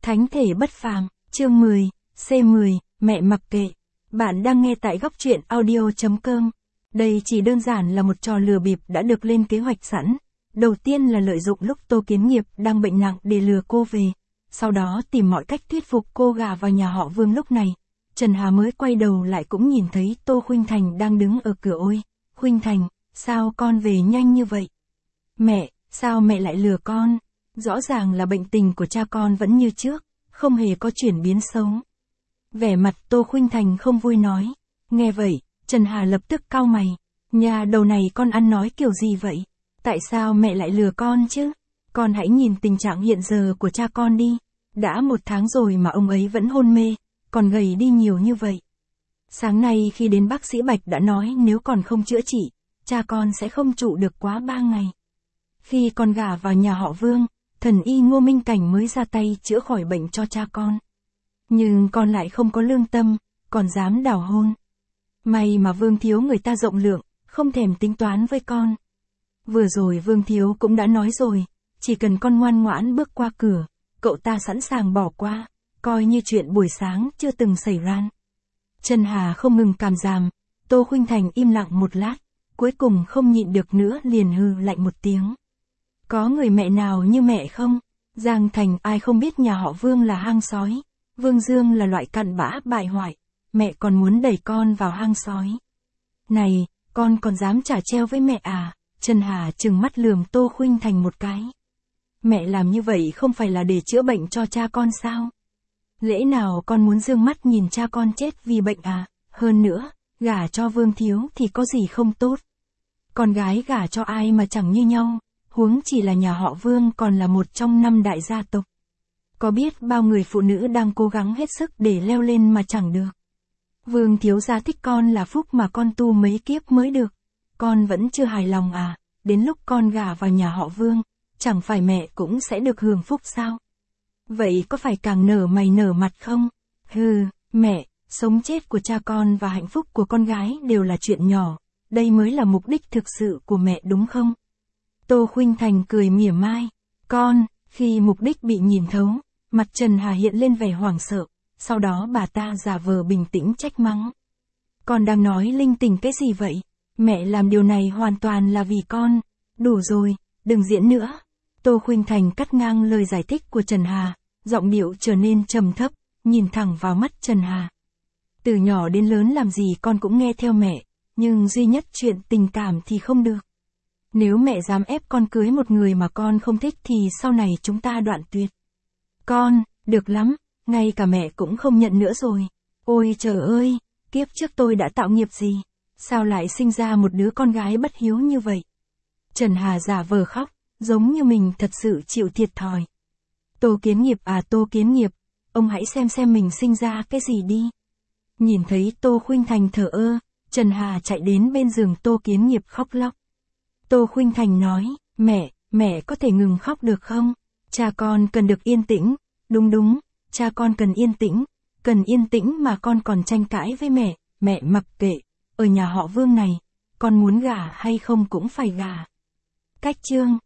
Thánh thể bất phàm, chương 10, C10, mẹ mặc kệ. Bạn đang nghe tại góc truyện audio.com. Đây chỉ đơn giản là một trò lừa bịp đã được lên kế hoạch sẵn. Đầu tiên là lợi dụng lúc Tô Kiến Nghiệp đang bệnh nặng để lừa cô về. Sau đó tìm mọi cách thuyết phục cô gả vào nhà họ Vương. Lúc này, Trần Hà mới quay đầu lại cũng nhìn thấy Tô Khuynh Thành đang đứng ở cửa. Ôi, Khuynh Thành, sao con về nhanh như vậy? Mẹ, sao mẹ lại lừa con? Rõ ràng là bệnh tình của cha con vẫn như trước, không hề có chuyển biến xấu. Vẻ mặt Tô Khuynh Thành không vui nói. Nghe vậy, Trần Hà lập tức cau mày. Nhà đầu này con ăn nói kiểu gì vậy? Tại sao mẹ lại lừa con chứ? Con hãy nhìn tình trạng hiện giờ của cha con đi. Đã 1 tháng rồi mà ông ấy vẫn hôn mê, còn gầy đi nhiều như vậy. Sáng nay khi đến bác sĩ Bạch đã nói nếu còn không chữa trị, cha con sẽ không trụ được quá 3 ngày. Khi con gả vào nhà họ Vương, thần y Ngô Minh Cảnh mới ra tay chữa khỏi bệnh cho cha con. Nhưng con lại không có lương tâm, còn dám đảo hôn. May mà Vương Thiếu người ta rộng lượng, không thèm tính toán với con. Vừa rồi Vương Thiếu cũng đã nói rồi, chỉ cần con ngoan ngoãn bước qua cửa, cậu ta sẵn sàng bỏ qua, coi như chuyện buổi sáng chưa từng xảy ra. Trần Hà không ngừng cảm giảm, Tô Khuynh Thành im lặng một lát, cuối cùng không nhịn được nữa liền hừ lạnh một tiếng. Có người mẹ nào như mẹ không? Giang Thành ai không biết nhà họ Vương là hang sói, Vương Dương là loại cặn bã bại hoại, mẹ còn muốn đẩy con vào hang sói. Này, con còn dám trả treo với mẹ à? Trần Hà trừng mắt lườm Tô Khuynh Thành một cái. Mẹ làm như vậy không phải là để chữa bệnh cho cha con sao? Lẽ nào con muốn dương mắt nhìn cha con chết vì bệnh à? Hơn nữa, gả cho Vương Thiếu thì có gì không tốt? Con gái gả cho ai mà chẳng như nhau, huống chỉ là nhà họ Vương còn là một trong 5 đại gia tộc. Có biết bao người phụ nữ đang cố gắng hết sức để leo lên mà chẳng được. Vương Thiếu gia thích con là phúc mà con tu mấy kiếp mới được. Con vẫn chưa hài lòng à? Đến lúc con gả vào nhà họ Vương, chẳng phải mẹ cũng sẽ được hưởng phúc sao? Vậy có phải càng nở mày nở mặt không? Hừ, mẹ, sống chết của cha con và hạnh phúc của con gái đều là chuyện nhỏ, đây mới là mục đích thực sự của mẹ đúng không? Tô Khuynh Thành cười mỉa mai. Con, khi mục đích bị nhìn thấu, mặt Trần Hà hiện lên vẻ hoảng sợ, sau đó bà ta giả vờ bình tĩnh trách mắng. Con đang nói linh tinh cái gì vậy? Mẹ làm điều này hoàn toàn là vì con. Đủ rồi, đừng diễn nữa. Tô Khuynh Thành cắt ngang lời giải thích của Trần Hà, giọng điệu trở nên trầm thấp, nhìn thẳng vào mắt Trần Hà. Từ nhỏ đến lớn làm gì con cũng nghe theo mẹ, nhưng duy nhất chuyện tình cảm thì không được. Nếu mẹ dám ép con cưới một người mà con không thích thì sau này chúng ta đoạn tuyệt. Con, được lắm, ngay cả mẹ cũng không nhận nữa rồi. Ôi trời ơi, kiếp trước tôi đã tạo nghiệp gì? Sao lại sinh ra một đứa con gái bất hiếu như vậy? Trần Hà giả vờ khóc, giống như mình thật sự chịu thiệt thòi. Tô Kiến Nghiệp à Tô Kiến Nghiệp, ông hãy xem mình sinh ra cái gì đi. Nhìn thấy Tô Khuynh Thành thờ ơ, Trần Hà chạy đến bên giường Tô Kiến Nghiệp khóc lóc. Tô Khuynh Thành nói, mẹ có thể ngừng khóc được không? Cha con cần được yên tĩnh. Đúng, cha con cần yên tĩnh mà con còn tranh cãi với mẹ mặc kệ. Ở nhà họ Vương này, con muốn gả hay không cũng phải gả. Cách chương